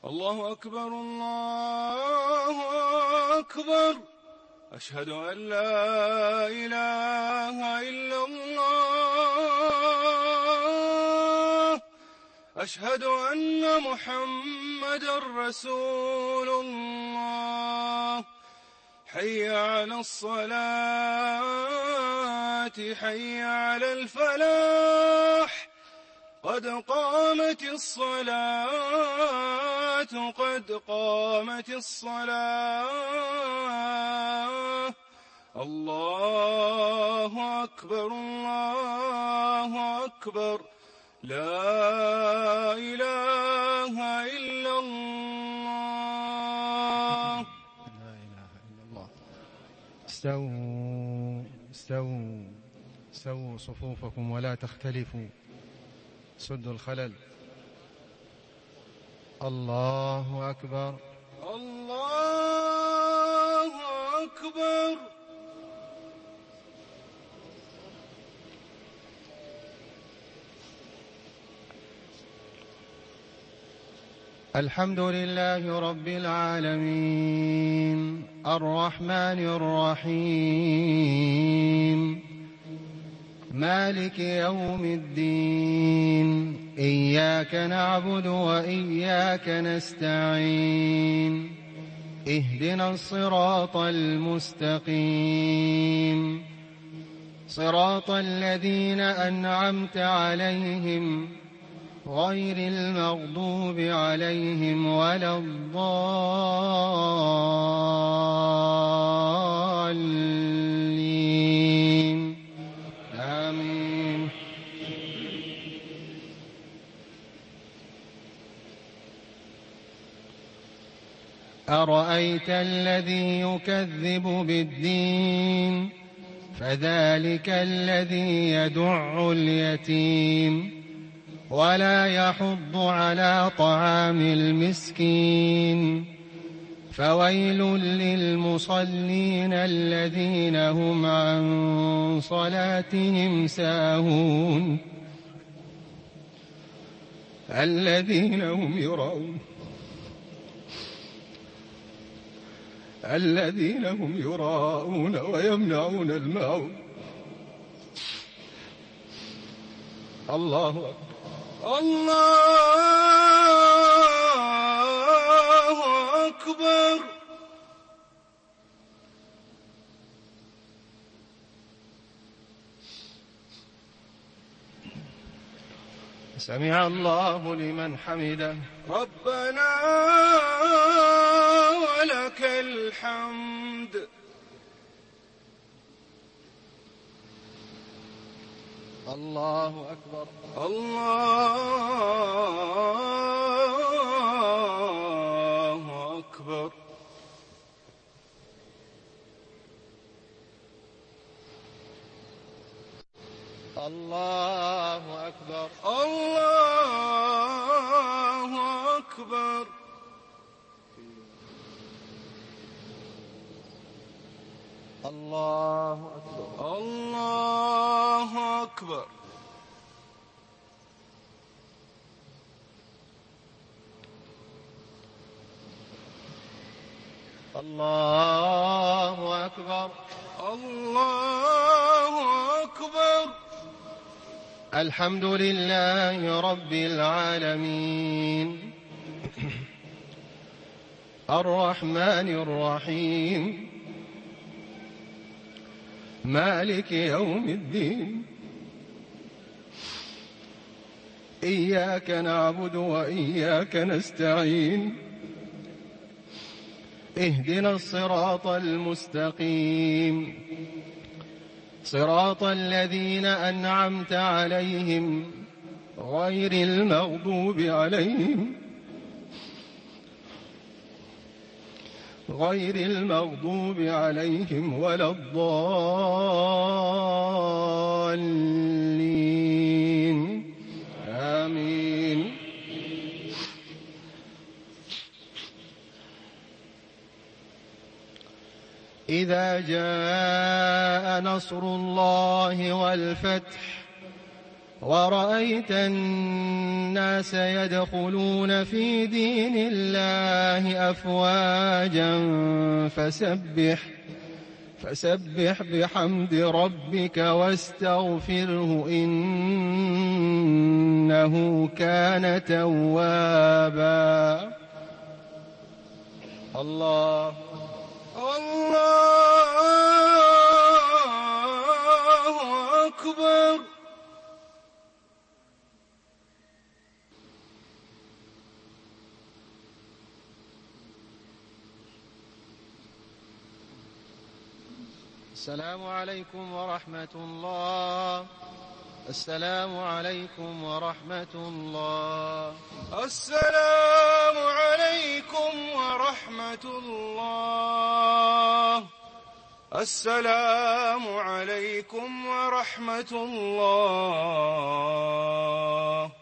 الله أكبر الله أكبر. أشهد أن لا إله إلا الله. أشهد أن محمدًا رسول الله. حي على الصلاة حي على الفلاح. قد قامت الصلاة قد قامت الصلاة. الله أكبر الله أكبر. لا إله إلا الله. لا إله إلا الله. استووا صفوفكم ولا تختلفوا، سدوا الخلل. الله أكبر الله أكبر. الحمد لله رب العالمين الرحمن الرحيم مالك يوم الدين. إياك نعبد وإياك نستعين. اهدنا الصراط المستقيم، صراط الذين أنعمت عليهم غير المغضوب عليهم ولا الضالين. آمين. أرأيت الذي يكذب بالدين فذلك الذي يدع اليتيم ولا يحض على طعام المسكين. فويل للمصلين الذين هم عن صلاتهم ساهون الذين هم يراءون ويمنعون الماعون. الله أكبر الله أكبر. سمع الله لمن حمده. ربنا ولك الحمد. الله أكبر الله أكبر. الله أكبر الله أكبر. الله أكبر الله أكبر. الله أكبر الله أكبر. الحمد لله رب العالمين الرحمن الرحيم مالك يوم الدين. إياك نعبد وإياك نستعين. اهدنا الصراط المستقيم، صراط الذين أنعمت عليهم غير المغضوب عليهم ولا الضالين. آمين. إذا جاء نصر الله والفتح ورأيت الناس يدخلون في دين الله أفواجا فسبح بحمد ربك واستغفره إنه كان توابا. الله أكبر. السلام عليكم ورحمة الله. السلام عليكم ورحمة الله. السلام عليكم ورحمة الله. السلام عليكم ورحمة الله.